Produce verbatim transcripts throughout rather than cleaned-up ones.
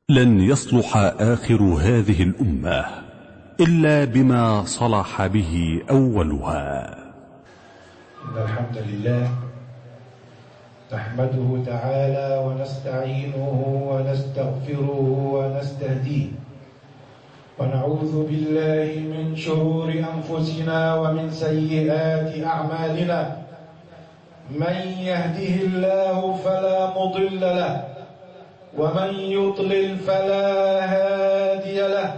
لن يصلح آخر هذه الأمة إلا بما صلح به أولها. إن الحمد لله نحمده تعالى ونستعينه ونستغفره ونستهديه، ونعوذ بالله من شرور أنفسنا ومن سيئات أعمالنا. من يهده الله فلا مضل له، ومن يضلل فلا هادي له،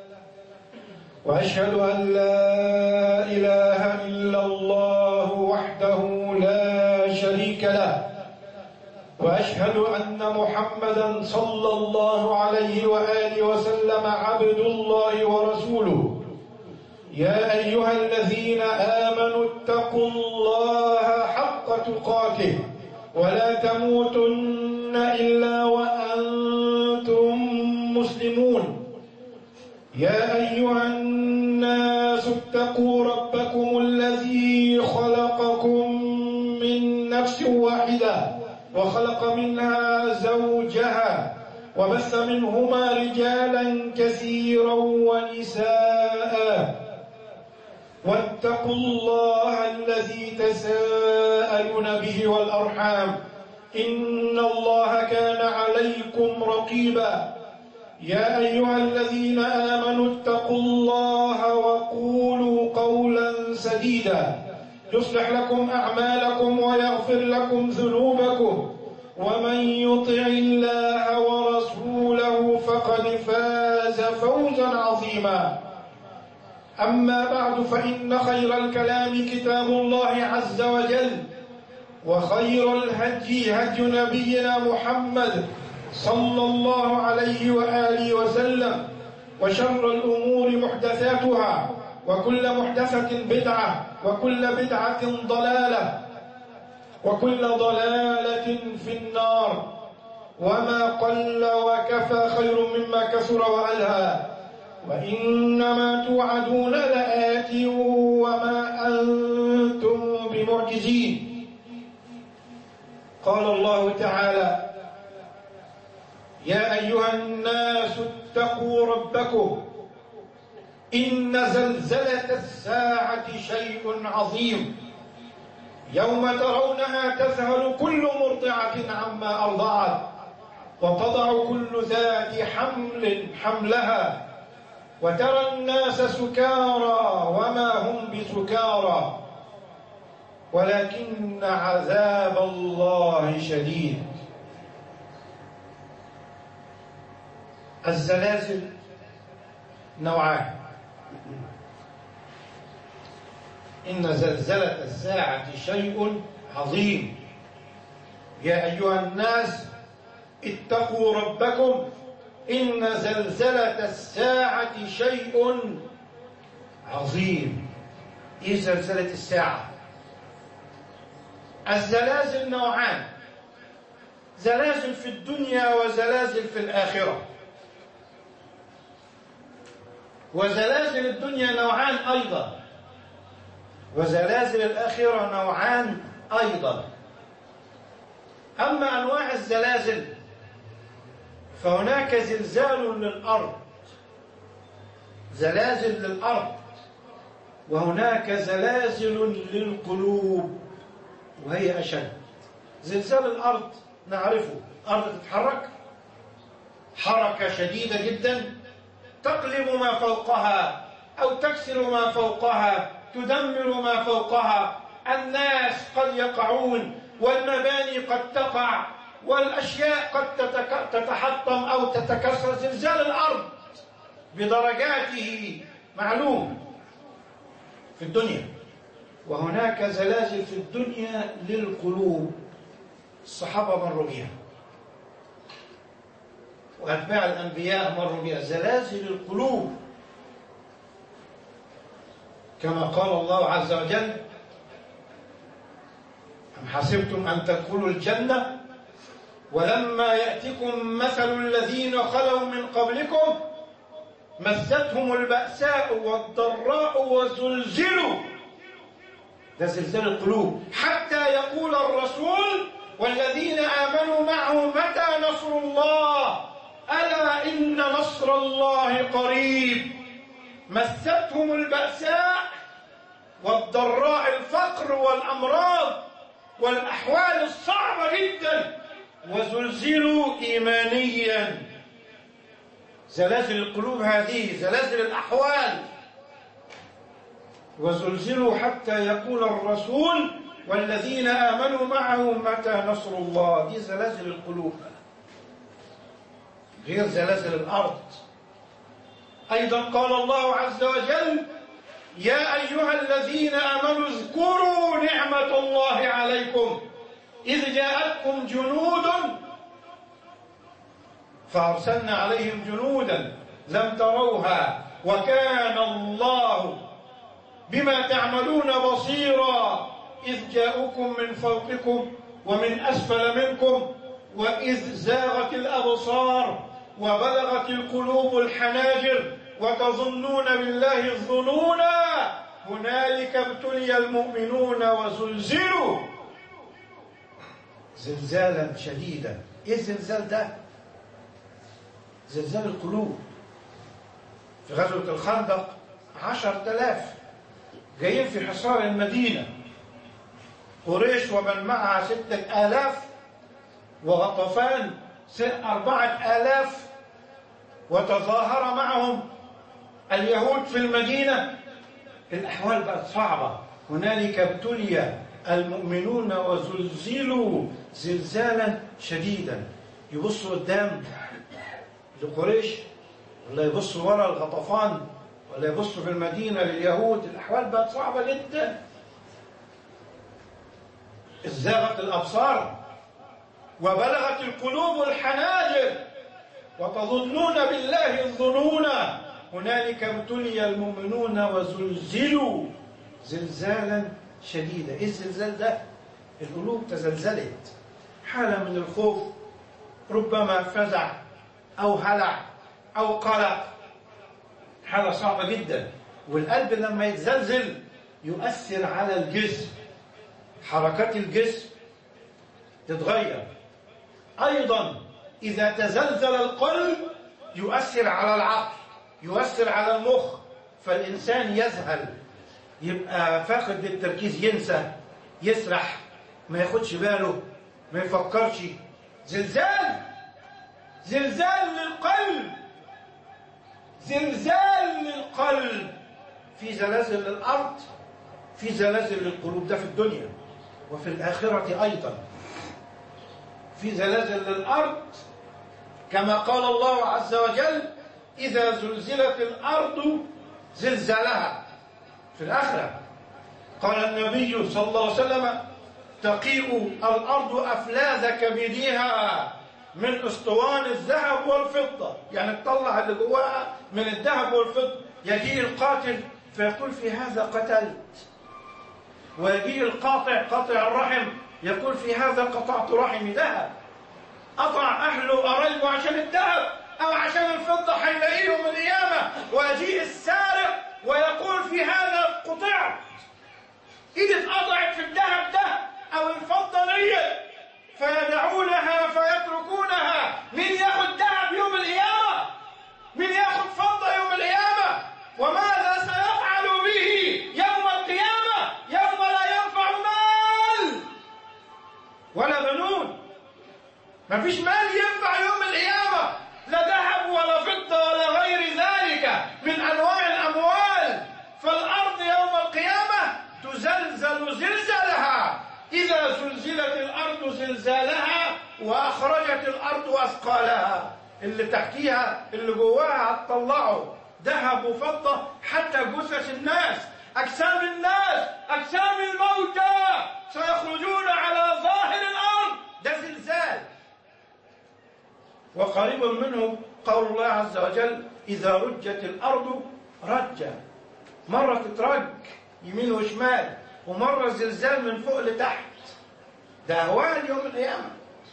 وأشهد أن لا إله إلا الله وحده لا شريك له، وأشهد أن محمدا صلى الله عليه وآله وسلم عبد الله ورسوله. يا أيها الذين آمنوا اتقوا الله حق تقاته ولا تموتن إلا وأنتم مسلمون. يا أيها الناس اتقوا ربكم الذي خلقكم من نفس واحدة وخلق منها زوجها وبث منهما رجالا كثيرا ونساء، واتقوا الله الذي تساءلون به والأرحام إن الله كان عليكم رقيبا. يا أيها الذين آمنوا اتقوا الله وقولوا قولا سديدا يصلح لكم أعمالكم ويغفر لكم ذنوبكم، ومن يطع الله ورسوله فقد فاز فوزا عظيما. أما بعد، فإن خير الكلام كتاب الله عز وجل، وخير الهدي هدي نبينا محمد صلى الله عليه وآله وسلم، وشر الأمور محدثاتها، وكل محدثة بدعة، وكل بدعة ضلالة، وكل ضلالة في النار. وما قل وكفى خير مما كثر وألهى، وإنما توعدون لآت وما أنتم بمعجزين. قال الله تعالى: يا أيها الناس اتقوا ربكم إن زلزلة الساعة شيء عظيم، يوم ترونها تذهل كل مرضعة عما أرضعت، وتضع كل ذات حمل حملها، وترى الناس سكارى وما هم بسكارى ولكن عذاب الله شديد. الزلازل نوعان: إن زلزلة الساعة شيء عظيم، يا أيها الناس اتقوا ربكم إن زلزلة الساعة شيء عظيم. إيه زلزلة الساعة؟ الزلازل نوعان: زلازل في الدنيا وزلازل في الآخرة. وزلازل الدنيا نوعان أيضا، وزلازل الآخرة نوعان أيضا. أما أنواع الزلازل فهناك زلزال للأرض، زلازل للأرض، وهناك زلازل للقلوب وهي أشد. زلزال الأرض نعرفه، الأرض تتحرك حركة شديدة جدا، تقلب ما فوقها أو تكسر ما فوقها، تدمر ما فوقها. الناس قد يقعون، والمباني قد تقع، والأشياء قد تتحطم أو تتكسر. زلزال الأرض بدرجاته معلوم في الدنيا. وهناك زلازل في الدنيا للقلوب، الصحابة مروا بها وأتباع الأنبياء مروا بها، زلازل القلوب، كما قال الله عز وجل: أم حسبتم أن تدخلوا الجنة ولما يأتكم مثل الذين خلوا من قبلكم مستهم البأساء والضراء وزلزلوا. ده زلزال القلوب، حتى يقول الرسول والذين آمنوا معه متى نصر الله ألا نصر الله قريب. مستهم البأساء والضراء، الفقر والأمراض والأحوال الصعبة جدا، وزلزلوا إيمانيا. زلازل القلوب هذه زلازل الأحوال. وزلزلوا حتى يقول الرسول والذين آمنوا معه متى نصر الله. دي زلازل القلوب غير زلازل الأرض. أيضا قال الله عز وجل: يا أيها الذين آمنوا اذكروا نعمة الله عليكم إذ جاءتكم جنود فأرسلنا عليهم جنودا لم تروها وكان الله بما تعملون بصيرا إذ جاءوكم من فوقكم ومن أسفل منكم وإذ زاغت الأبصار وبلغت القلوب الحناجر وتظنون بالله الظنونا هنالك ابتلي المؤمنون وزلزلوا زلزالا شديدا. ايه الزلزال ده؟ زلزال القلوب. في غزوة الخندق عشرة آلاف جايين في حصار المدينة، قريش ومن معها ستة آلاف، وغطفان أربعة آلاف، وتظاهر معهم اليهود في المدينة. الأحوال بقت صعبة. هنالك ابتلي المؤمنون وزلزلوا زلزالا شديدا. يبصوا قدام لقريش ولا يبصوا وراء الغطفان ولا يبصوا في المدينة لليهود. الأحوال بقت صعبة جدا. ازداغت الأبصار وبلغت القلوب الحناجر وتظنون بالله الظنون هنالك ابتلي المؤمنون وزلزلوا زلزالا شديدا. ايه الزلزال ده؟ القلوب تزلزلت، حالة من الخوف، ربما فزع أو هلع أو قلق، حالة صعبة جدا. والقلب لما يتزلزل يؤثر على الجسم، حركات الجسم تتغير. أيضا إذا تزلزل القلب يؤثر على العقل، يؤثر على المخ، فالإنسان يذهل، يبقى فاقد للتركيز، ينسى، يسرح، ما ياخدش باله، ما يفكرش. زلزال زلزال للقلب، زلزال للقلب. في زلازل للأرض، في زلازل للقلوب. ده في الدنيا وفي الآخرة أيضا. في زلازل للأرض كما قال الله عز وجل: إذا زلزلت الأرض زلزالها. في الآخرة قال النبي صلى الله عليه وسلم: تقيء الأرض أفلاذ كبدها من أسطوان الذهب والفضة، يعني تطلع اللي جواها من الذهب والفضة. يجيء القاتل فيقول: في هذا قتلت. ويجيء القاطع، قاطع الرحم، يقول: في هذا قطعت رحمي. ذهب قطع أهله قرايبه عشان الذهب أو عشان الفضة، هيلاقيه يوم القيامة. ويجيء السارق ويقول: في هذا قطعت. إيدي اتقطعت في الذهب ده أو الفضة دي، فيدعونها فيتركونها. مين ياخد ذهب يوم القيامة؟ مين ياخد فضة يوم القيامة؟ وماذا سيفعل به يوم القيامة يوم لا ينفع مال ولا بنون؟ مفيش مال ينفع يوم القيامة، لا ذهب ولا فضة ولا غير ذلك من أنواع الأموال. فالأرض يوم القيامة تزلزل زلزالها. إذا زلزلت الأرض زلزالها وأخرجت الأرض أثقالها. اللي تحتيها اللي جواها هتطلعه ذهب وفضة، حتى جثث الناس، أجسام الناس، أجسام الموتى سيخرجون على ظاهر الأرض. ده زلزال. وقريب منه قول الله عز وجل: إذا رجت الأرض رجا. مرة تترج يمين وشمال، ومرة زلزال من فوق لتحت. ده أهوال يوم القيامة.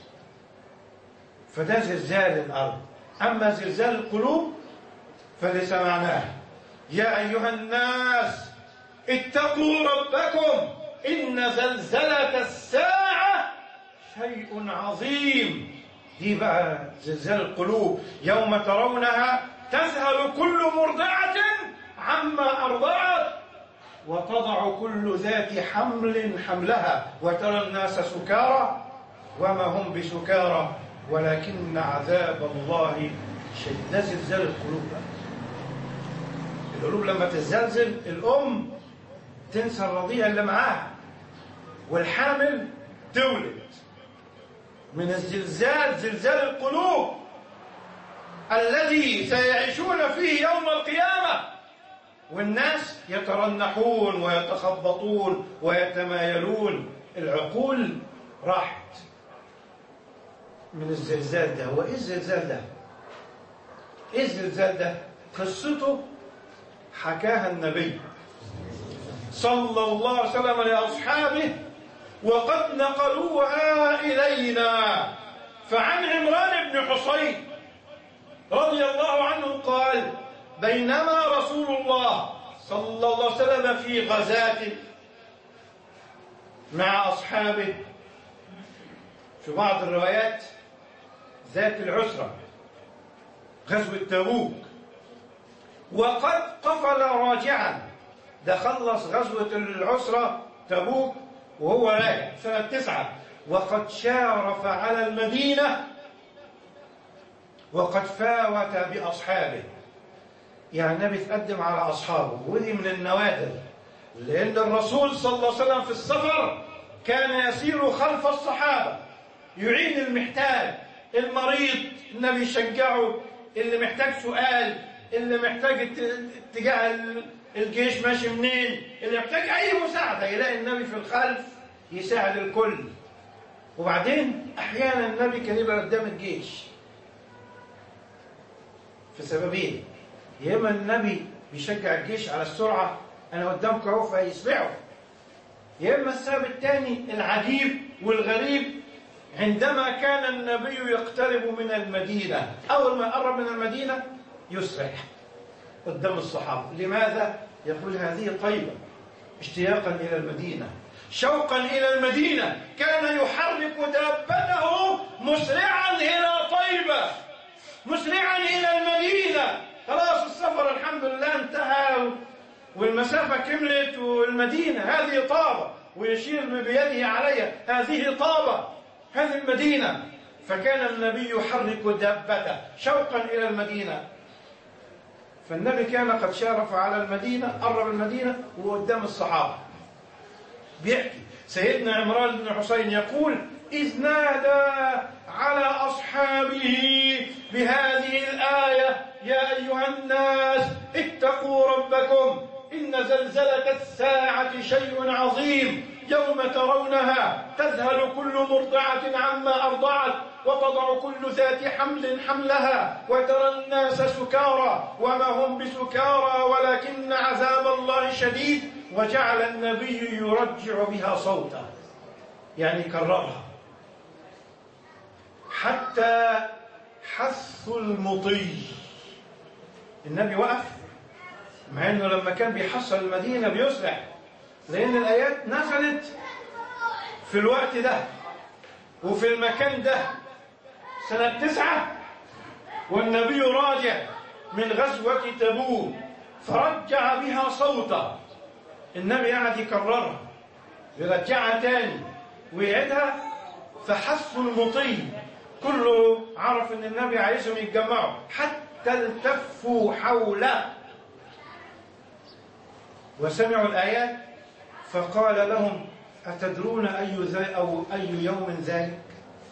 فده زلزال الأرض. أما زلزال القلوب فليس معناه: يا أيها الناس اتقوا ربكم إن زلزلة الساعة شيء عظيم. دي بقى زلزال القلوب. يوم ترونها تذهل كل مرضعة عما أرضعت وتضع كل ذات حمل حملها وترى الناس سكارى وما هم بسكارى ولكن عذاب الله شديد. ده زلزال القلوب بقى. القلوب لما تزلزل الأم تنسى الرضيع اللي معاها والحامل تولد. من الزلزال زلزال القلوب الذي سيعيشون فيه يوم القيامة، والناس يترنحون ويتخبطون ويتمايلون، العقول راحت من الزلزال ده. هو ايه الزلزال ده؟ ايه الزلزال ده؟ قصته حكاها النبي صلى الله عليه وسلم لأصحابه وقد نقلوها إلينا. فعن عمران بن حصين رضي الله عنه قال: بينما رسول الله صلى الله عليه وسلم في غزاة مع أصحابه، في بعض الروايات ذات العسرة، غزوة تبوك، وقد قفل راجعا، ده خلص غزوة العسرة تبوك وهو راجع سنة تسعة، وقد شارف على المدينة وقد فاوت بأصحابه. يعني النبي تقدم على أصحابه، ودي من النوادر، لأن الرسول صلى الله عليه وسلم في السفر كان يسير خلف الصحابة، يعين المحتاج، المريض النبي يشجعه، اللي محتاج سؤال، اللي محتاج اتجاه الجيش ماشي منين، اللي محتاج أي مساعدة يلاقي النبي في الخلف يساعد الكل. وبعدين أحيانا النبي كان يبقى قدام الجيش في سببين: يا إما النبي بيشجع الجيش على السرعة، أنا قدامك أهو فيسبعه، يا إما السبب الثاني العجيب والغريب، عندما كان النبي يقترب من المدينة، أول ما يقرب من المدينة يسرع قدام الصحابة. لماذا؟ يقول: هذه طيبة، اشتياقا إلى المدينة، شوقا إلى المدينة، كان يحرك دابته مسرعا إلى طيبة، مسرعا إلى المدينة. خلاص السفر الحمد لله انتهى والمسافة كملت والمدينة هذه طابة، ويشير بيده عليها هذه طابة، هذه المدينة. فكان النبي يحرك دابته شوقا إلى المدينة. فالنبي كان قد شارف على المدينة، قرب المدينة وقدام الصحابة. بيحكي سيدنا عمران بن حصين يقول: إذ نادى على أصحابه بهذه الآية: يا أيها الناس اتقوا ربكم إن زلزلة الساعة شيء عظيم، يوم ترونها تذهل كل مرضعة عما أرضعت وتضع كل ذات حمل حملها وترى الناس سكارى وما هم بسكارى ولكن عذاب الله شديد. وجعل النبي يرجع بها صوته، يعني كررها حتى حث المطي. النبي وقف، مع انه لما كان بيحصل المدينة بيسرع، لأن الآيات نزلت في الوقت ده وفي المكان ده سنة تسعة، والنبي راجع من غزوة تبوك، فرجع بها صوته. النبي قاعد يكررها، يرجعها تاني ويعيدها، فحث المطي كله عرف ان النبي عايزهم يتجمعوا، حتى التفوا حوله وسمعوا الآيات. فقال لهم: أتدرون أي ذا أو أي يوم ذلك؟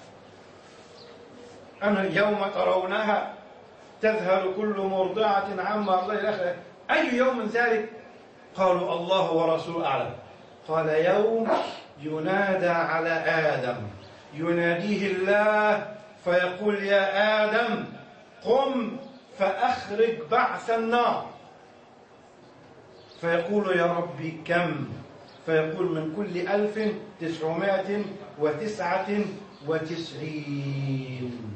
أنا يوم ترونها تذهل كل مرضعة عما أرضعت، أي يوم ذلك؟ قالوا: الله ورسوله أعلم. قال: يوم ينادى على آدم، يناديه الله فيقول: يا آدم قم فأخرج بعث النار، فيقول: يا ربي كم؟ فيقول: من كل ألف تسعمائة وتسعة وتسعين.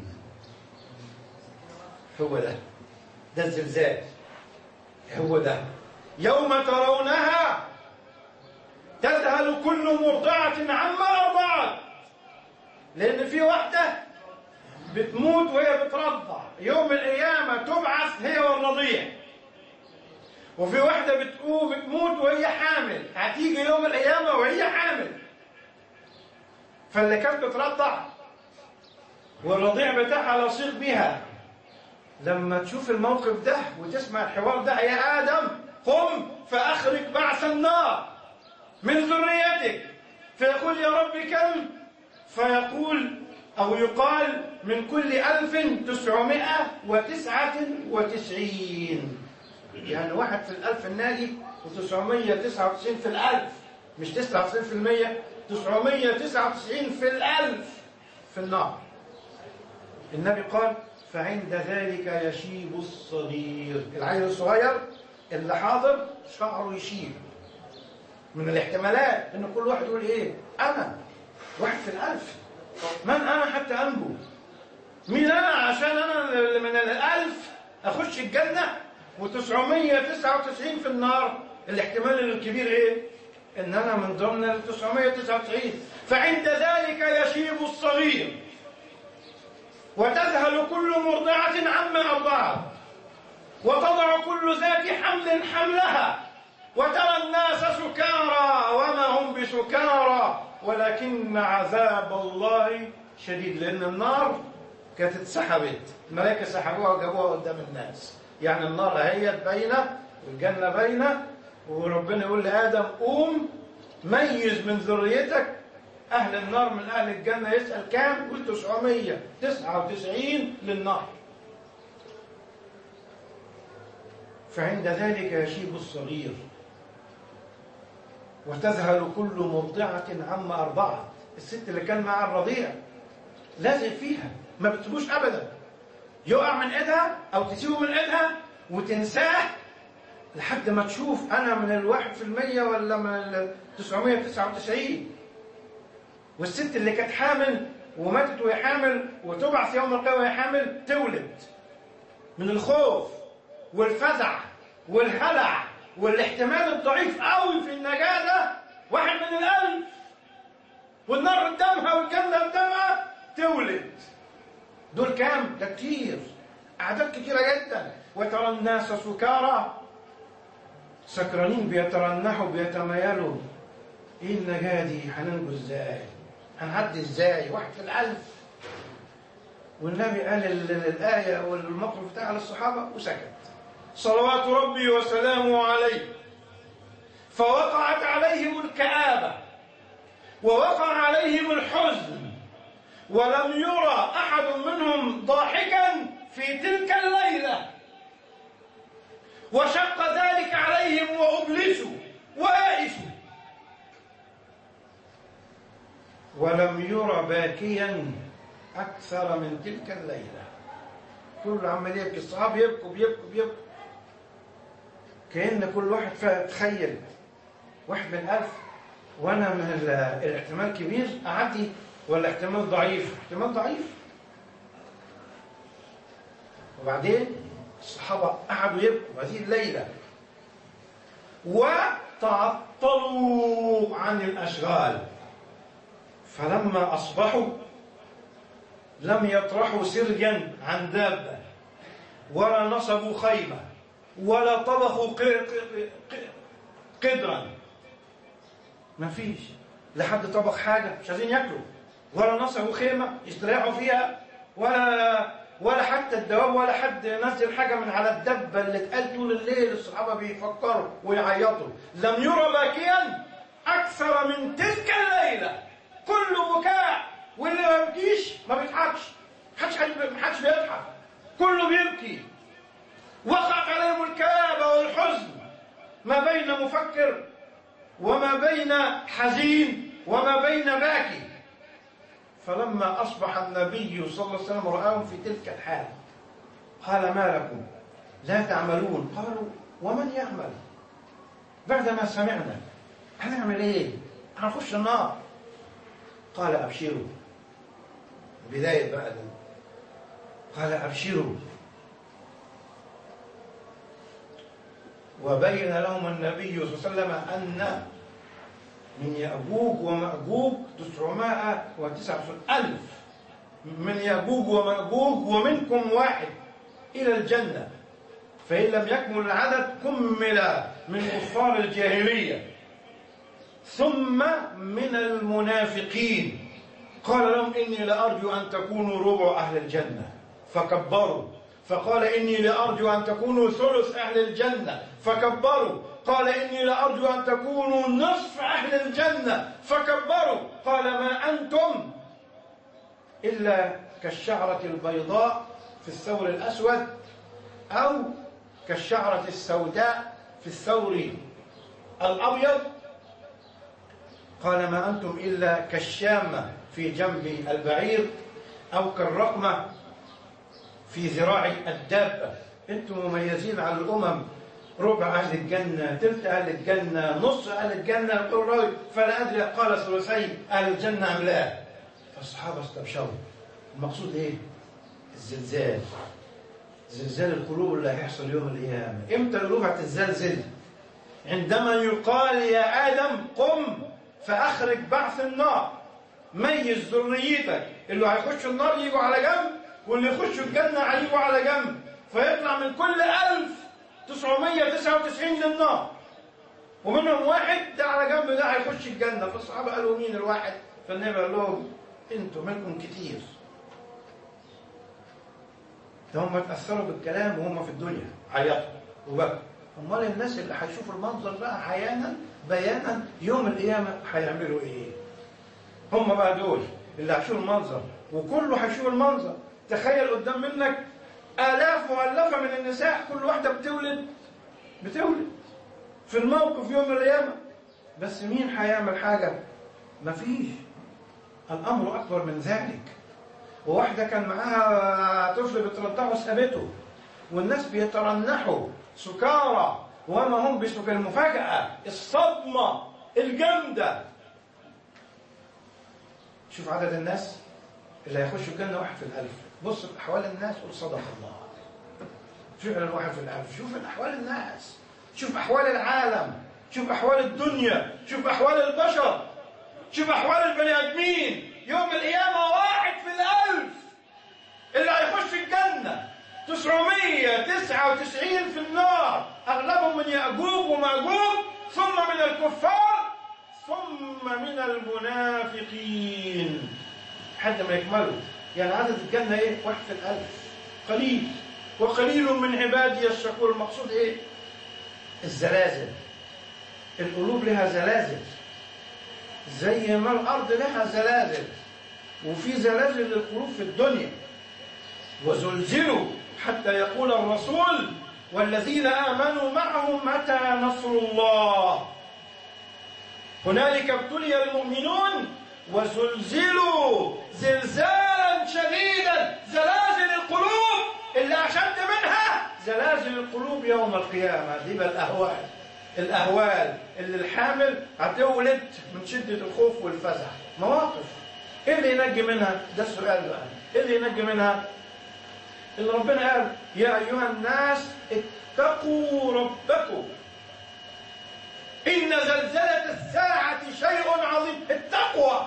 هو ده ده الزلزال، هو ده. يوم ترونها تذهل كل مرضعة عما أرضعت، لأن في واحدة بتموت وهي بترضع، يوم القيامة تبعث هي والرضيع. وفي واحدة بتقوم بتموت وهي حامل، هتيجي يوم القيامة وهي حامل. فاللي كانت بترضع والرضيع بتاعها لصيق بها، لما تشوف الموقف ده وتسمع الحوار ده: يا آدم قم فأخرج بعث النار من ذريتك، فيقول: يا رب كم؟ فيقول أو يقال: من كل ألف تسعمائة وتسعة وتسعين. يعني واحد في الألف الناجي وتسعمائة وتسعة وتسعين في الألف، مش تسعة وتسعين في المية، تسعمائة وتسعة وتسعين في الألف في النار. النبي قال: فعند ذلك يشيب الصغير. العيل الصغير اللي حاضر شعره يشيب. من الاحتمالات ان كل واحد يقول: ايه انا واحد في الالف، من انا حتى انجو؟ مين انا عشان انا من الالف اخش الجنه وتسعمائة وتسعة وتسعين في النار؟ الاحتمال الكبير ايه؟ ان انا من ضمن ال تسعمائة وتسعة وتسعين. فعند ذلك يشيب الصغير وتذهل كل مرضعة عما أرضعت وتضع كل ذات حمل حملها وترى الناس سكارى وما هم بسكارى ولكن عذاب الله شديد. لأن النار كانت اتسحبت، الملائكة سحبوها وجابوها قدام الناس. يعني النار اهيت باينة والجنة باينة، وربنا يقول لآدم: قوم ميز من ذريتك أهل النار من أهل الجنة. يسأل: كام؟ يقول: تسعمائة وتسعة وتسعين للنار. فعند ذلك يشيب الصغير وتذهل كل مرضعة عما أرضعت. الست اللي كان معها الرضيع لازق فيها، ما بتسيبوش أبدا، يقع من إيدها أو تسيبه من إيدها وتنساه لحد ما تشوف أنا من الواحد في المية ولا من التسعمائة وتسعة وتسعين. والست اللي كانت حامل وماتت وهي حامل وتبعث يوم القيامة وهي حامل تولد من الخوف والفزع والهلع والاحتمال الضعيف قوي في النجاة ده واحد من الألف، والنار قدامها والجنة قدامها تولد. دول كام؟ ده كتير، أعداد كتيرة جدا. وترى الناس سكارى، سكرانين بيترنحوا بيتميلوا. ايه النجاة دي؟ هننجو ازاي؟ هنعدي ازاي؟ واحد في الألف. والنبي قال الآية والموقف بتاعها للصحابة وسكت صلوات ربي وسلامه عليه. فوقعت عليهم الكآبة ووقع عليهم الحزن، ولم يرى أحد منهم ضاحكا في تلك الليلة، وشق ذلك عليهم وأبلسوا وآئسوا. ولم يرى باكيا أكثر من تلك الليلة. كل عمال يبكي، الصحابة يبكوا بيبكوا بيبكوا، كأن كل واحد فيها تخيل واحد من ألف، وأنا من الاحتمال كبير أعدي ولا احتمال ضعيف؟ احتمال ضعيف. وبعدين الصحابة قعدوا يبكوا هذه الليلة وتعطلوا عن الأشغال. فلما أصبحوا لم يطرحوا سرجا عن دابة ولا نصبوا خيمة ولا طبخوا قدرا، ما فيش لحد طبخ حاجة مش عايزين ياكلوا، ولا نصبوا خيمة يستريحوا فيها، ولا ولا حتى الدواب ولا حد نزل حاجة من على الدبة اللي اتقال طول الليل. الصحابة بيفكروا ويعيطوا. لم يرى باكيا أكثر من تلك الليلة، كله بكاء، واللي ما بيبكيش ما بيضحكش، محدش محدش بيضحك، كله بيبكي. وقعت عليهم الكآبة والحزن، ما بين مفكر وما بين حزين وما بين باكي. فلما أصبح النبي صلى الله عليه وسلم رآهم في تلك الحال قال: ما لكم لا تعملون؟ قالوا: ومن يعمل بعدما سمعنا؟ هنعمل ايه؟ هنخش النار. قال: أبشروا. بداية بقى ده. قال: أبشروا. وبين لهم النبي صلى الله عليه وسلم أن من يأجوج ومأجوج تسعمائة وتسعة وتسعين ألف، من يأجوج ومأجوج ومنكم واحد إلى الجنة، فإن لم يكمل العدد كمل من كفار الجاهلية. ثم من المنافقين قال لهم إني لأرجو أن تكونوا ربع أهل الجنة فكبروا، فقال إني لأرجو أن تكونوا ثلث أهل الجنة فكبروا، قال إني لأرجو أن تكونوا نصف أهل الجنة فكبروا، قال ما أنتم إلا كالشعرة البيضاء في الثور الأسود أو كالشعرة السوداء في الثور الأبيض. قال ما أنتم إلا كالشامة في جنب البعير أو كالرقمة في ذراع الدابة. أنتم مميزين على الأمم، ربع أهل الجنة، ثلث أهل الجنة، نص أهل الجنة. يقول راوي فلا أدري قال ثلثي أهل الجنة أم لا. فالصحابة استبشروا. المقصود إيه؟ الزلزال، زلزال القلوب اللي هيحصل يوم القيامة. إمتى القلوب هتتزلزل؟ عندما يقال يا آدم قم فأخرج بعث النار، ميز ذريتك، اللي هيخشوا النار يجوا على جنب واللي يخشوا الجنة هيجوا على جنب، فيطلع من كل ألف تسعمية وتسعة وتسعين للنار ومنهم واحد ده على جنب ده هيخش الجنة. فالصحابة قالوا مين الواحد؟ فالنبي قال لهم انتوا منكم كتير. ده هم اتأثروا بالكلام وهم في الدنيا عيطوا وبكوا. امال الناس اللي هيشوفوا المنظر بقى عيانا بيانا يوم القيامة هيعملوا ايه؟ هم بقى دول اللي هيشوفوا المنظر وكله هيشوف المنظر. تخيل قدام منك آلاف مؤلفة من النساء، كل واحدة بتولد بتولد في الموقف يوم القيامة، بس مين هيعمل حاجة؟ مفيش. الأمر أكبر من ذلك. وواحدة كان معاها طفل بترضعه سابته والناس بيترنحوا سكارى وما هم بسكر. المفاجأة الصدمة الجامدة. شوف عدد الناس اللي هيخشوا الجنة واحد في الألف. بص في أحوال الناس قول صدق الله. فعلا واحد في الألف. شوف أحوال الناس، شوف أحوال العالم، شوف أحوال الدنيا، شوف أحوال البشر، شوف أحوال البني آدمين يوم القيامة. واحد في الألف اللي هيخش الجنة، تسعمية وتسعة وتسعين في النار، أغلبهم من يأجوج ومأجوج، ثم من الكفار، ثم من المنافقين حتى ما يكملوا. يعني عدد الجنة إيه؟ واحد في الألف، قليل. وقليل من عبادي الشكور. المقصود إيه؟ الزلازل. القلوب لها زلازل زي ما الأرض لها زلازل، وفي زلازل للقلوب في الدنيا. وزلزلوا حتى يقول الرسول والذين آمنوا معه متى نصر الله. هنالك ابتلي المؤمنون وزلزلوا زلزالا شديدا. زلازل القلوب اللي أشد منها زلازل القلوب يوم القيامة. دي بقى الأهوال، الأهوال اللي الحامل هتولد من شدة الخوف والفزع. مواقف إيه اللي ينجي منها؟ ده السؤال بقى. إيه اللي ينجي منها؟ اللي ربنا قال يا أيها الناس اتقوا ربكم إن زلزلة الساعة شيء عظيم. التقوى،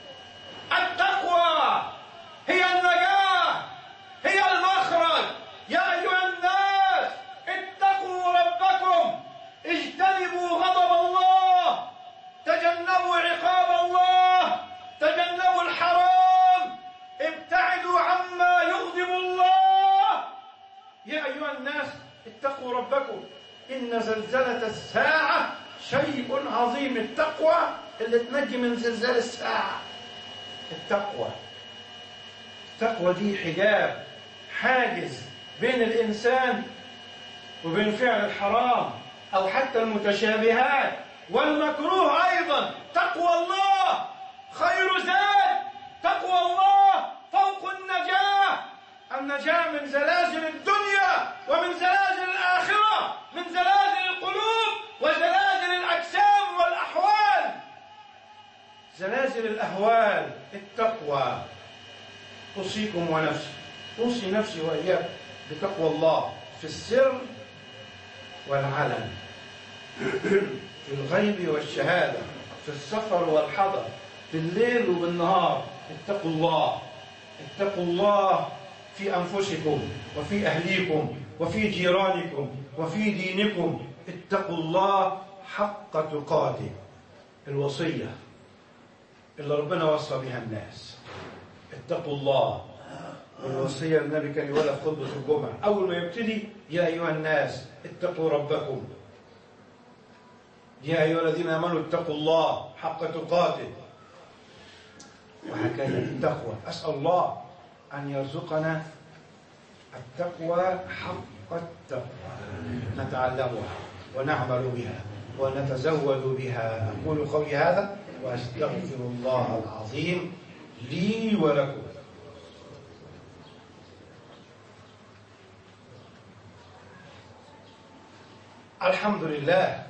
التقوى هي النجاة، هي المخرج. يا أيها الناس اتقوا ربكم، اجتنبوا غضب الله، تجنبوا عقاب الله، تجنبوا الحرام، ابتعدوا عما يغضب الله. يا أيها الناس اتقوا ربكم إن زلزلة الساعة شيء عظيم. التقوى اللي تنجي من زلزال الساعة. التقوى، التقوى دي حجاب، حاجز بين الإنسان وبين فعل الحرام أو حتى المتشابهات والمكروه أيضا. تقوى الله خير زاد، تقوى الله فوق النجاة. النجاة من زلازل الدنيا ومن زلازل الآخرة، من زلازل القلوب وزلازل الأجسام والأحوال. زلازل الأهوال التقوى. أوصيكم ونفسي، أوصي نفسي وإياكم بتقوى الله في السر والعلن، في الغيب والشهادة، في السفر والحضر، في الليل وبالنهار. اتقوا الله اتقوا الله في أنفسكم وفي أهليكم وفي جيرانكم وفي دينكم. اتقوا الله حق تقاته، الوصية اللي ربنا وصى بها الناس. اتقوا الله، والوصية النبي كان يقولها في خطبة الجمعة أول ما يبتدي: يا أيها الناس اتقوا ربكم، يا أيها الذين آمنوا اتقوا الله حق تقاته، وهكذا التقوى. أسأل الله أن يرزقنا التقوى حق التقوى، نتعلمها ونعمل بها ونتزود بها. أقول قولي هذا وأستغفر الله العظيم لي ولكم. الحمد لله،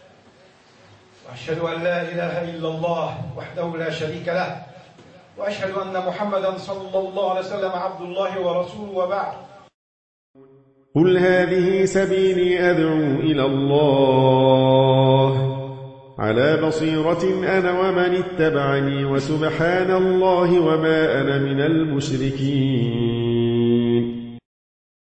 وأشهد أن لا إله إلا الله وحده لا شريك له، وأشهد أن محمدا صلى الله عليه وسلم عبد الله ورسوله، وبعد. قل هذه سبيلي أدعو إلى الله على بصيرة أنا ومن اتبعني، وسبحان الله وما أنا من المشركين.